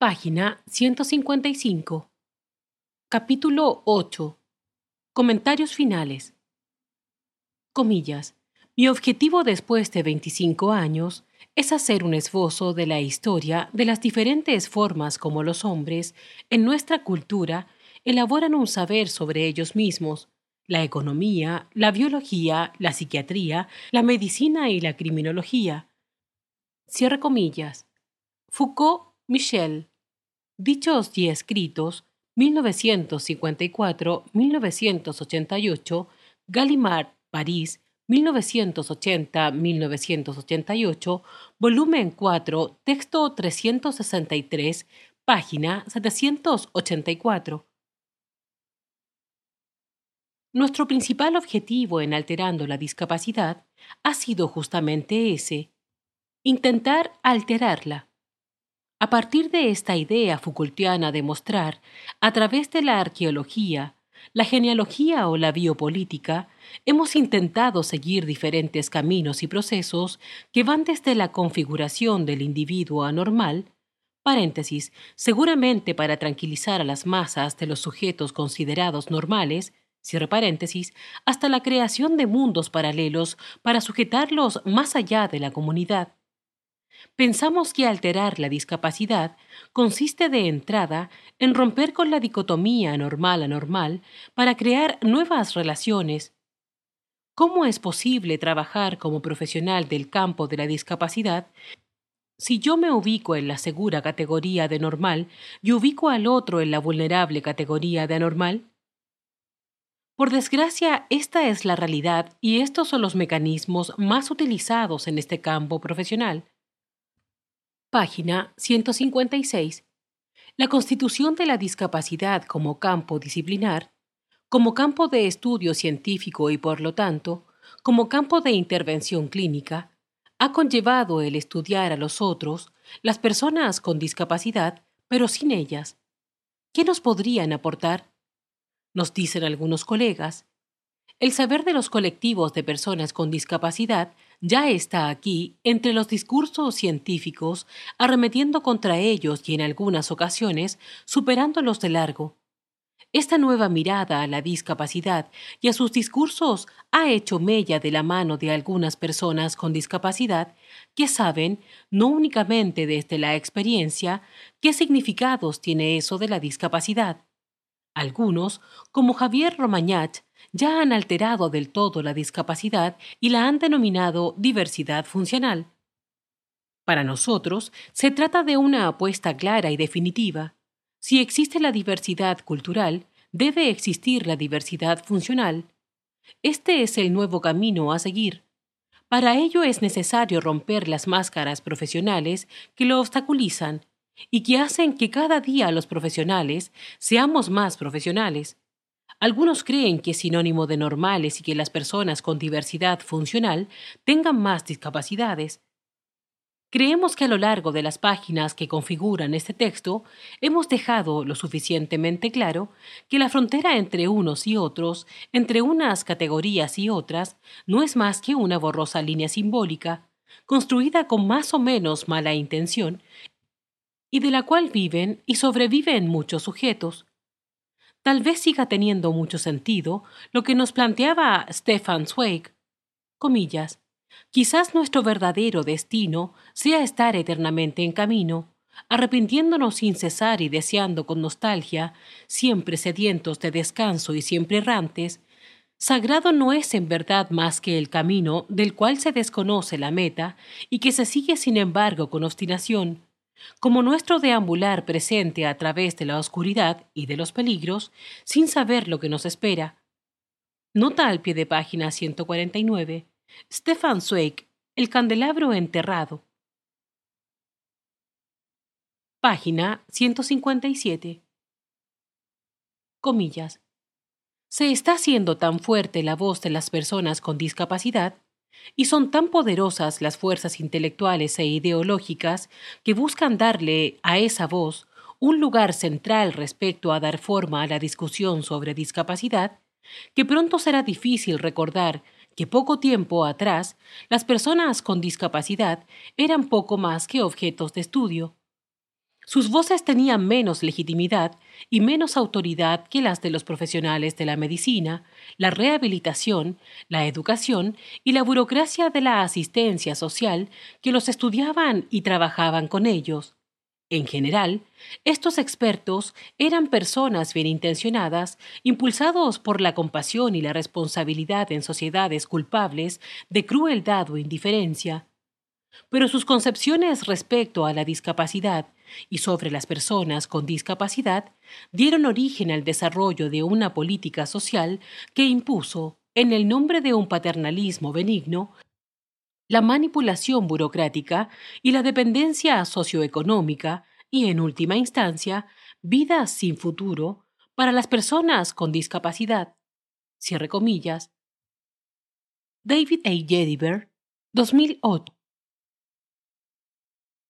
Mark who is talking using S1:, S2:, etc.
S1: Página 155. Capítulo 8. Comentarios finales. Comillas. Mi objetivo después de 25 años es hacer un esbozo de la historia de las diferentes formas como los hombres, en nuestra cultura, elaboran un saber sobre ellos mismos, la economía, la biología, la psiquiatría, la medicina y la criminología. Cierre comillas. Foucault, Michel. Dichos y escritos, 1954-1988, Gallimard, París, 1980-1988, volumen 4, texto 363, página 784. Nuestro principal objetivo en Alterando la Discapacidad ha sido justamente ese: intentar alterarla. A partir de esta idea Foucaultiana de mostrar, a través de la arqueología, la genealogía o la biopolítica, hemos intentado seguir diferentes caminos y procesos que van desde la configuración del individuo anormal, paréntesis, seguramente para tranquilizar a las masas de los sujetos considerados normales, cierre paréntesis, hasta la creación de mundos paralelos para sujetarlos más allá de la comunidad. Pensamos que alterar la discapacidad consiste de entrada en romper con la dicotomía anormal-anormal para crear nuevas relaciones. ¿Cómo es posible trabajar como profesional del campo de la discapacidad si yo me ubico en la segura categoría de normal y ubico al otro en la vulnerable categoría de anormal? Por desgracia, esta es la realidad y estos son los mecanismos más utilizados en este campo profesional. Página 156. La constitución de la discapacidad como campo disciplinar, como campo de estudio científico y por lo tanto, como campo de intervención clínica, ha conllevado el estudiar a los otros, las personas con discapacidad, pero sin ellas. ¿Qué nos podrían aportar? Nos dicen algunos colegas. El saber de los colectivos de personas con discapacidad ya está aquí entre los discursos científicos, arremetiendo contra ellos y en algunas ocasiones superándolos de largo. Esta nueva mirada a la discapacidad y a sus discursos ha hecho mella de la mano de algunas personas con discapacidad que saben, no únicamente desde la experiencia, qué significados tiene eso de la discapacidad. Algunos, como Javier Romagnat, ya han alterado del todo la discapacidad y la han denominado diversidad funcional. Para nosotros, se trata de una apuesta clara y definitiva. Si existe la diversidad cultural, debe existir la diversidad funcional. Este es el nuevo camino a seguir. Para ello es necesario romper las máscaras profesionales que lo obstaculizan y que hacen que cada día los profesionales seamos más profesionales. Algunos creen que es sinónimo de normales y que las personas con diversidad funcional tengan más discapacidades. Creemos que a lo largo de las páginas que configuran este texto hemos dejado lo suficientemente claro que la frontera entre unos y otros, entre unas categorías y otras, no es más que una borrosa línea simbólica, construida con más o menos mala intención, y de la cual viven y sobreviven muchos sujetos. Tal vez siga teniendo mucho sentido lo que nos planteaba Stefan Zweig, comillas, quizás nuestro verdadero destino sea estar eternamente en camino, arrepintiéndonos sin cesar y deseando con nostalgia, siempre sedientos de descanso y siempre errantes. Sagrado no es en verdad más que el camino del cual se desconoce la meta y que se sigue sin embargo con obstinación, como nuestro deambular presente a través de la oscuridad y de los peligros, sin saber lo que nos espera. Nota al pie de página 149. Stefan Zweig, El candelabro enterrado. Página 157. Comillas. Se está haciendo tan fuerte la voz de las personas con discapacidad y son tan poderosas las fuerzas intelectuales e ideológicas que buscan darle a esa voz un lugar central respecto a dar forma a la discusión sobre discapacidad, que pronto será difícil recordar que poco tiempo atrás las personas con discapacidad eran poco más que objetos de estudio. Sus voces tenían menos legitimidad y menos autoridad que las de los profesionales de la medicina, la rehabilitación, la educación y la burocracia de la asistencia social que los estudiaban y trabajaban con ellos. En general, estos expertos eran personas bien intencionadas, impulsados por la compasión y la responsabilidad en sociedades culpables de crueldad o indiferencia, pero sus concepciones respecto a la discapacidad y sobre las personas con discapacidad dieron origen al desarrollo de una política social que impuso, en el nombre de un paternalismo benigno, la manipulación burocrática y la dependencia socioeconómica y, en última instancia, vidas sin futuro para las personas con discapacidad. Cierre comillas. David A. Jediver, 2008.